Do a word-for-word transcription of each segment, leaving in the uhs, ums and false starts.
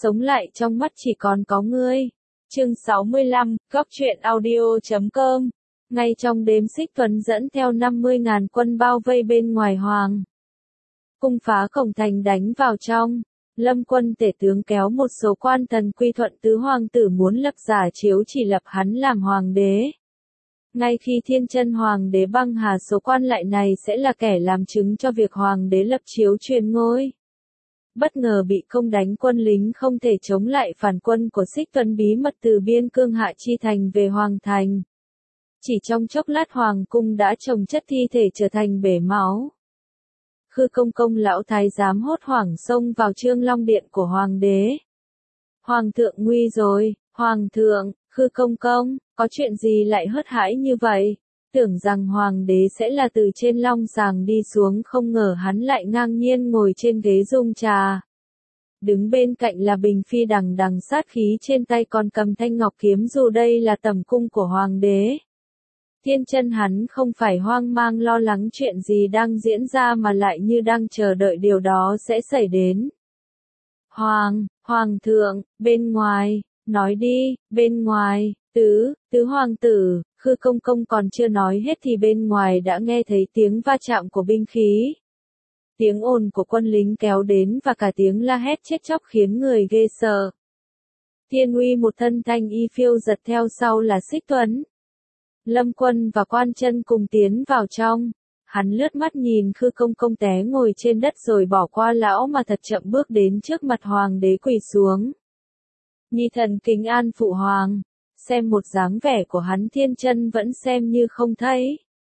sống lại trong mắt chỉ còn có ngươi. Chương sáu mươi lăm, góc truyện audio chấm com. Ngay trong đêm Xích Tuấn dẫn theo năm mươi ngàn quân bao vây bên ngoài hoàng cung phá cổng thành đánh vào trong. Lâm quân tể tướng kéo một số quan thần quy thuận tứ hoàng tử muốn lập giả chiếu chỉ lập hắn làm hoàng đế. Ngay khi Thiên Chân hoàng đế băng hà số quan lại này sẽ là kẻ làm chứng cho việc hoàng đế lập chiếu truyền ngôi. Bất ngờ bị công đánh, quân lính không thể chống lại phản quân của Xích Tuấn bí mật từ biên cương Hạ Chi thành về hoàng thành. Chỉ trong chốc lát hoàng cung đã chồng chất thi thể trở thành bể máu. Khư Công Công lão thái giám hốt hoảng xông vào Trương Long điện của hoàng đế. Hoàng thượng nguy rồi, hoàng thượng, Khư Công Công, có chuyện gì lại hớt hãi như vậy? Tưởng rằng hoàng đế sẽ là từ trên long sàng đi xuống, không ngờ hắn lại ngang nhiên ngồi trên ghế dung trà. Đứng bên cạnh là Bình Phi đằng đằng sát khí, trên tay còn cầm thanh ngọc kiếm, dù đây là tẩm cung của hoàng đế. Thiên Chân hắn không phải hoang mang lo lắng chuyện gì đang diễn ra mà lại như đang chờ đợi điều đó sẽ xảy đến. Hoàng, hoàng thượng, bên ngoài, nói đi, bên ngoài, tứ, tứ hoàng tử. Khư Công Công còn chưa nói hết thì bên ngoài đã nghe thấy tiếng va chạm của binh khí. Tiếng ồn của quân lính kéo đến và cả tiếng la hét chết chóc khiến người ghê sợ. Thiên Uy một thân thanh y phiêu giật, theo sau là Xích Tuấn. Lâm Quân và Quan Chân cùng tiến vào trong. Hắn lướt mắt nhìn Khư Công Công té ngồi trên đất rồi bỏ qua lão mà thật chậm bước đến trước mặt hoàng đế quỳ xuống. Nhi thần kính an phụ hoàng. Xem một dáng vẻ của hắn, Thiên Chân vẫn xem như không thấy.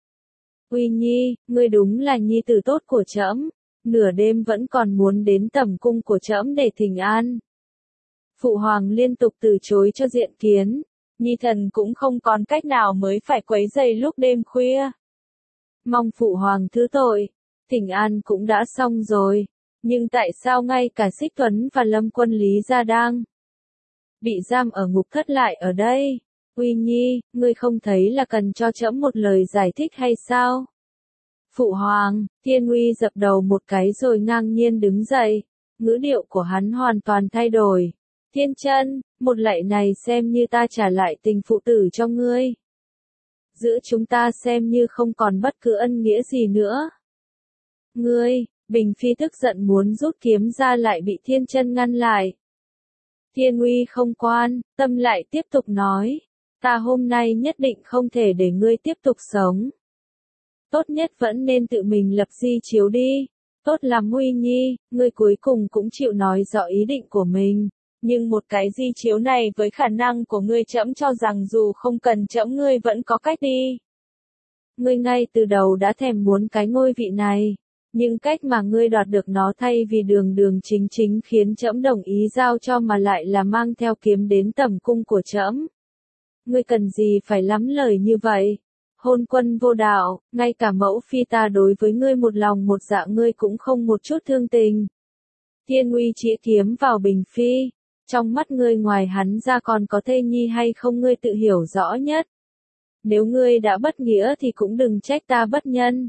Uy Nhi, ngươi đúng là nhi tử tốt của trẫm, nửa đêm vẫn còn muốn đến tẩm cung của trẫm để thỉnh an. Phụ hoàng liên tục từ chối cho diện kiến, nhi thần cũng không còn cách nào mới phải quấy rầy lúc đêm khuya. Mong phụ hoàng thứ tội, thỉnh an cũng đã xong rồi, nhưng tại sao ngay cả Xích Tuấn và Lâm Quân Lý gia đang bị giam ở ngục thất lại ở đây? Uy Nhi, ngươi không thấy là cần cho trẫm một lời giải thích hay sao? Phụ hoàng, Thiên Uy dập đầu một cái rồi ngang nhiên đứng dậy, ngữ điệu của hắn hoàn toàn thay đổi. Thiên Chân, một lạy này xem như ta trả lại tình phụ tử cho ngươi. Giữa chúng ta xem như không còn bất cứ ân nghĩa gì nữa. Ngươi, Bình Phi tức giận muốn rút kiếm ra lại bị Thiên Chân ngăn lại. Thiên Uy không quan tâm lại tiếp tục nói, ta hôm nay nhất định không thể để ngươi tiếp tục sống. Tốt nhất vẫn nên tự mình lập di chiếu đi. Tốt lắm Uy Nhi, ngươi cuối cùng cũng chịu nói rõ ý định của mình. Nhưng một cái di chiếu này với khả năng của ngươi, trẫm cho rằng dù không cần trẫm ngươi vẫn có cách đi. Ngươi ngay từ đầu đã thèm muốn cái ngôi vị này. Nhưng cách mà ngươi đoạt được nó thay vì đường đường chính chính khiến trẫm đồng ý giao cho, mà lại là mang theo kiếm đến tẩm cung của trẫm. Ngươi cần gì phải lắm lời như vậy? Hôn quân vô đạo, ngay cả mẫu phi ta đối với ngươi một lòng một dạ ngươi cũng không một chút thương tình. Thiên Uy chĩa kiếm vào Bình Phi. Trong mắt ngươi ngoài hắn ra còn có thê nhi hay không ngươi tự hiểu rõ nhất. Nếu ngươi đã bất nghĩa thì cũng đừng trách ta bất nhân.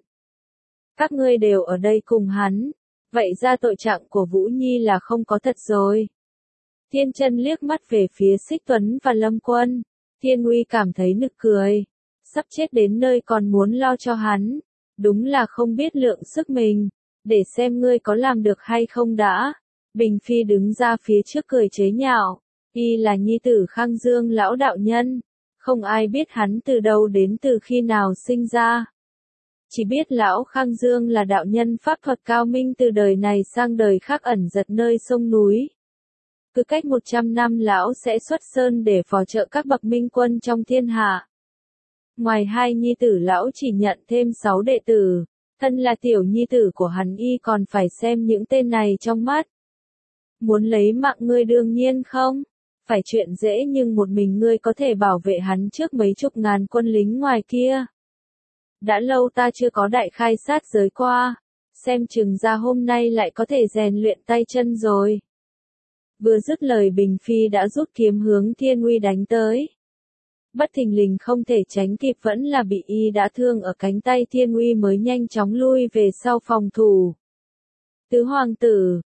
Các ngươi đều ở đây cùng hắn, vậy ra tội trạng của Vũ Nhi là không có thật rồi. Thiên Chân liếc mắt về phía Xích Tuấn và Lâm Quân. Thiên Uy cảm thấy nực cười, sắp chết đến nơi còn muốn lo cho hắn, đúng là không biết lượng sức mình, để xem ngươi có làm được hay không đã. Bình Phi đứng ra phía trước cười chế nhạo, y là nhi tử Khang Dương lão đạo nhân, không ai biết hắn từ đâu đến, từ khi nào sinh ra. Chỉ biết lão Khang Dương là đạo nhân pháp thuật cao minh, từ đời này sang đời khác ẩn giật nơi sông núi. Cứ cách một trăm năm lão sẽ xuất sơn để phò trợ các bậc minh quân trong thiên hạ. Ngoài hai nhi tử lão chỉ nhận thêm sáu đệ tử, thân là tiểu nhi tử của hắn y còn phải xem những tên này trong mắt. Muốn lấy mạng ngươi đương nhiên không phải chuyện dễ, nhưng một mình ngươi có thể bảo vệ hắn trước mấy chục ngàn quân lính ngoài kia. Đã lâu ta chưa có đại khai sát giới qua, xem chừng ra hôm nay lại có thể rèn luyện tay chân rồi. Vừa dứt lời Bình Phi đã rút kiếm hướng Thiên Uy đánh tới. Bất thình lình không thể tránh kịp, vẫn là bị y đã thương ở cánh tay, Thiên Uy mới nhanh chóng lui về sau phòng thủ. Tứ hoàng tử,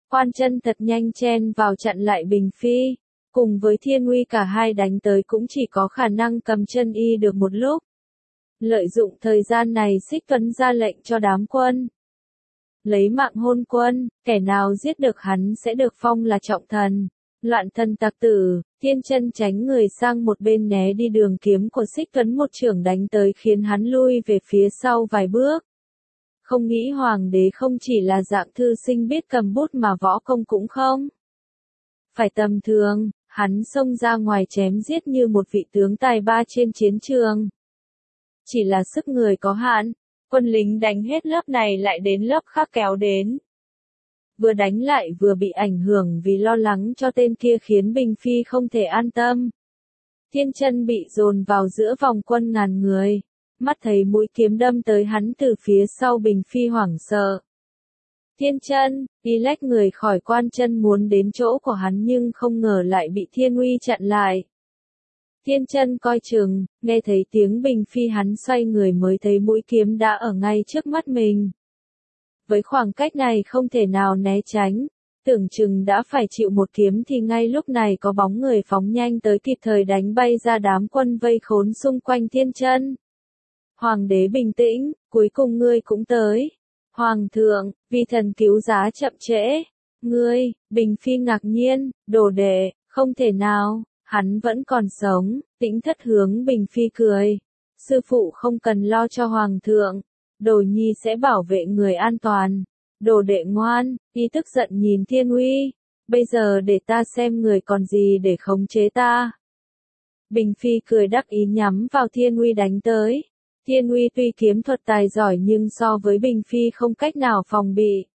Quan Chân thật nhanh chen vào chặn lại Bình Phi. Cùng với Thiên Uy cả hai đánh tới cũng chỉ có khả năng cầm chân y được một lúc. Lợi dụng thời gian này Xích Tuấn ra lệnh cho đám quân. Lấy mạng hôn quân, kẻ nào giết được hắn sẽ được phong là trọng thần. Loạn thần tặc tử, Thiên Chân tránh người sang một bên né đi đường kiếm của Xích Tuấn một chưởng đánh tới khiến hắn lui về phía sau vài bước. Không nghĩ hoàng đế không chỉ là dạng thư sinh biết cầm bút mà võ công cũng không phải tầm thường, hắn xông ra ngoài chém giết như một vị tướng tài ba trên chiến trường. Chỉ là sức người có hạn, quân lính đánh hết lớp này lại đến lớp khác kéo đến. Vừa đánh lại vừa bị ảnh hưởng vì lo lắng cho tên kia khiến Bình Phi không thể an tâm. Thiên Chân bị dồn vào giữa vòng quân ngàn người, mắt thấy mũi kiếm đâm tới hắn từ phía sau Bình Phi hoảng sợ. Thiên Chân, đi lách người khỏi Quan Chân muốn đến chỗ của hắn nhưng không ngờ lại bị Thiên Uy chặn lại. Thiên Chân coi chừng, nghe thấy tiếng Bình Phi hắn xoay người mới thấy mũi kiếm đã ở ngay trước mắt mình. Với khoảng cách này không thể nào né tránh, tưởng chừng đã phải chịu một kiếm thì ngay lúc này có bóng người phóng nhanh tới kịp thời đánh bay ra đám quân vây khốn xung quanh Thiên Chân. Hoàng đế bình tĩnh, cuối cùng ngươi cũng tới. Hoàng thượng, vì thần cứu giá chậm trễ. Ngươi, Bình Phi ngạc nhiên, đồ đệ, không thể nào, hắn vẫn còn sống. Tĩnh Thất hướng Bình Phi cười. Sư phụ không cần lo cho hoàng thượng. Đồ nhi sẽ bảo vệ người an toàn. Đồ đệ ngoan, y tức giận nhìn Thiên Uy. Bây giờ để ta xem người còn gì để khống chế ta. Bình Phi cười đắc ý nhắm vào Thiên Uy đánh tới. Thiên Uy tuy kiếm thuật tài giỏi nhưng so với Bình Phi không cách nào phòng bị.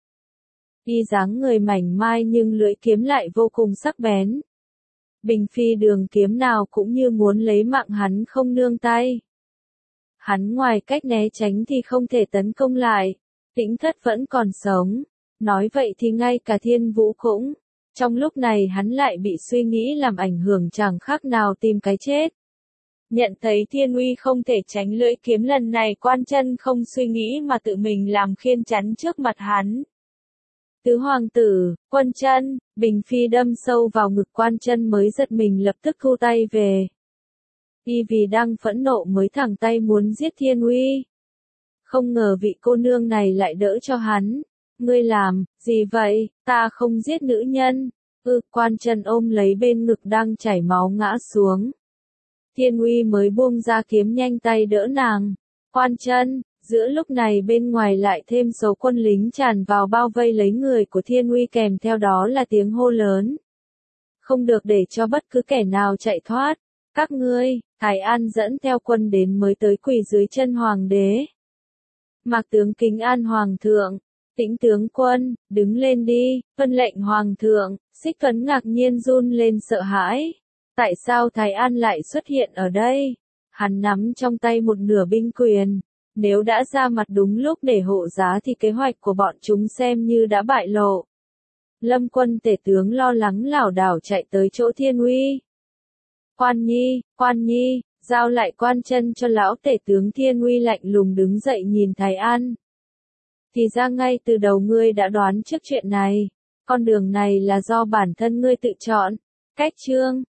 Y dáng người mảnh mai nhưng lưỡi kiếm lại vô cùng sắc bén. Bình Phi đường kiếm nào cũng như muốn lấy mạng hắn không nương tay. Hắn ngoài cách né tránh thì không thể tấn công lại. Tĩnh Thất vẫn còn sống. Nói vậy thì ngay cả Thiên Vũ cũng. Trong lúc này hắn lại bị suy nghĩ làm ảnh hưởng chẳng khác nào tìm cái chết. Nhận thấy Thiên Uy không thể tránh lưỡi kiếm lần này Quan Chân không suy nghĩ mà tự mình làm khiên chắn trước mặt hắn. Tứ hoàng tử, Quân Chân, Bình Phi đâm sâu vào ngực Quan Chân mới giật mình lập tức thu tay về. Y vì đang phẫn nộ mới thẳng tay muốn giết Thiên Uy. Không ngờ vị cô nương này lại đỡ cho hắn. Ngươi làm, gì vậy, ta không giết nữ nhân. Ừ, Quan Chân ôm lấy bên ngực đang chảy máu ngã xuống. Thiên Uy mới buông ra kiếm nhanh tay đỡ nàng. Quan Chân, giữa lúc này bên ngoài lại thêm số quân lính tràn vào bao vây lấy người của Thiên Uy kèm theo đó là tiếng hô lớn. Không được để cho bất cứ kẻ nào chạy thoát. Các ngươi, Thái An dẫn theo quân đến mới tới quỳ dưới chân hoàng đế. Mạc tướng kính an hoàng thượng. Tĩnh tướng quân, đứng lên đi, vân lệnh hoàng thượng. Xích Tuấn ngạc nhiên run lên sợ hãi. Tại sao Thái An lại xuất hiện ở đây? Hắn nắm trong tay một nửa binh quyền. Nếu đã ra mặt đúng lúc để hộ giá thì kế hoạch của bọn chúng xem như đã bại lộ. Lâm quân tể tướng lo lắng lảo đảo chạy tới chỗ Thiên Uy. Quan Nhi, Quan Nhi, giao lại Quan Chân cho lão tể tướng. Thiên Uy lạnh lùng đứng dậy nhìn Thái An. Thì ra ngay từ đầu ngươi đã đoán trước chuyện này. Con đường này là do bản thân ngươi tự chọn. Cách chương